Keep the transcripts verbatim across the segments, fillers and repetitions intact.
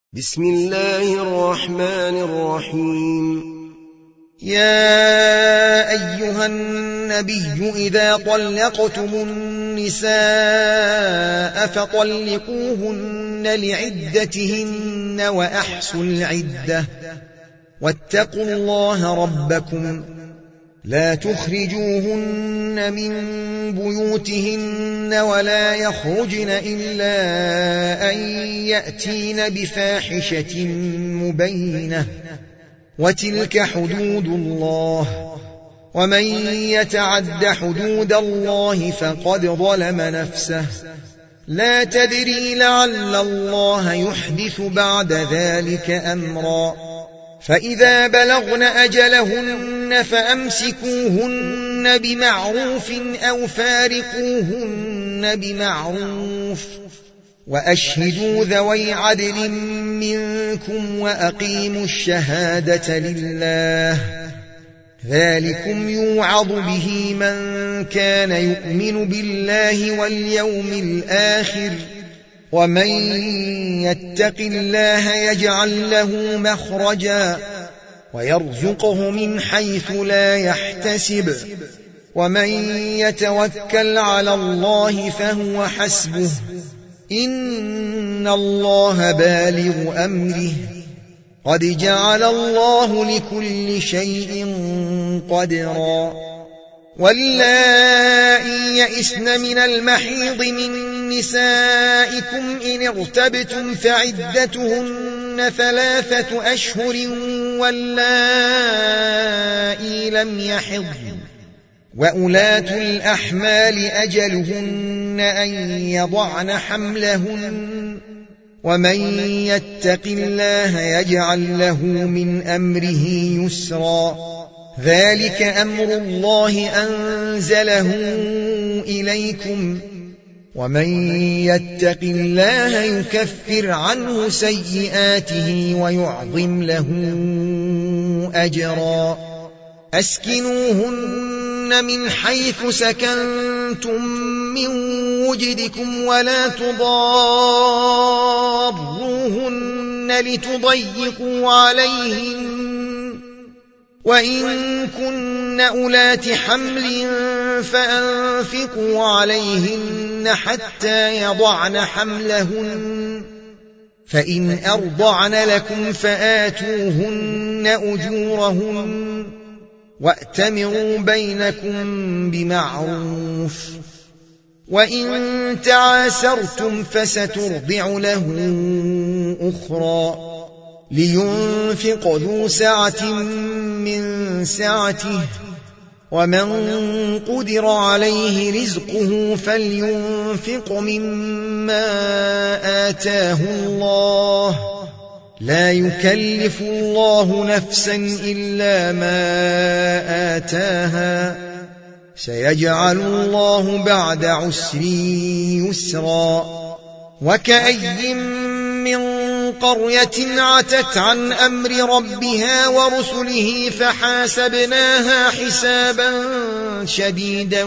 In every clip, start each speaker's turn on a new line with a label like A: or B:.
A: بسم الله الرحمن الرحيم.
B: يا أيها النبي إذا طلقتم النساء فطلقوهن لعدتهن وأحصوا العدة واتقوا الله ربكم لا تخرجوهن من بيوتهن ولا يخرجن إلا أن يأتين بفاحشة مبينة وتلك حدود الله ومن يتعد حدود الله فقد ظلم نفسه لا تدري لعل الله يحدث بعد ذلك أمرا فإذا بلغن أجلهن فأمسكوهن بمعروف أو فارقوهن بمعروف وأشهدوا ذوي عدل منكم وأقيموا الشهادة لله ذلكم يوعظ به من كان يؤمن بالله واليوم الآخر ومن يتق الله يجعل له مخرجا ويرزقه من حيث لا يحتسب ومن يتوكل على الله فهو حسبه إن الله بالغ أمره قد جعل الله لكل شيء قدرا واللائي يئسن من المحيض من نسائكم إن ارتبتم فعدتهن ثلاثة أشهر واللائي لم يحضن وأولاة الأحمال أجلهن أن يضعن حملهن ومن يتق الله يجعل له من أمره يسرا ذلك أمر الله أنزله إليكم ومن يتق الله يكفر عنه سيئاته ويعظم له أجرا أسكنوهن من حيث سكنتم من وجدكم ولا تضاروهن لتضيقوا عليهن وإن كن أولات حمل فأنفقوا عليهن حتى يضعن حملهن فإن أرضعن لكم فآتوهن أجورهن وأتمروا بينكم بمعروف وإن تعاسرتم فسترضع له أخرى لينفق ذو سعة من سعته ومن قدر عليه رزقه فلينفق مما آتاه الله لا يكلف الله نفسا إلا ما آتاها سيجعل الله بعد عسر يسرا وكأي من قرية عتت عن أمر ربها ورسله فحاسبناها حسابا شديدا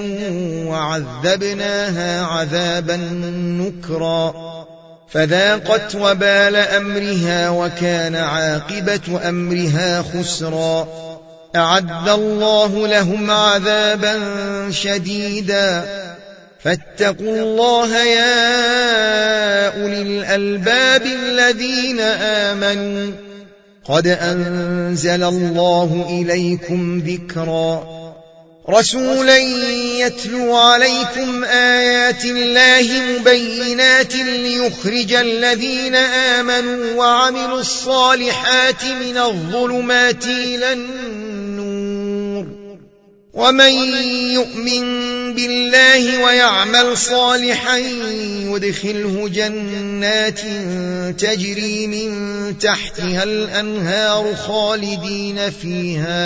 B: وعذبناها عذابا نكرا فذاقت وبال أمرها وكان عاقبة أمرها خسرا أعد الله لهم عذابا شديدا فاتقوا الله يا أولي الألباب الذين آمنوا قد أنزل الله إليكم ذكرا رسولا يتلو عليكم آيات الله مبينات ليخرج الذين آمنوا وعملوا الصالحات من الظلمات إلى النور ومن يؤمن بالله ويعمل صالحا يدخله جنات تجري من تحتها الأنهار خالدين فيها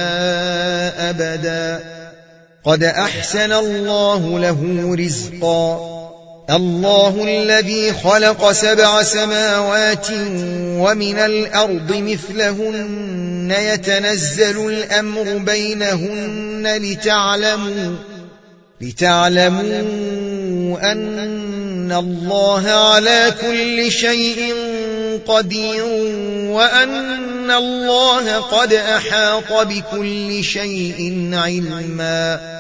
B: أبدا قد أحسن الله له رزقا الله الذي خلق سبع سماوات ومن الأرض مثلهن يتنزل الأمر بينهن لتعلموا لتعلموا أن الله على كل شيء قدير وأن الله قد أحاط بكل شيء علما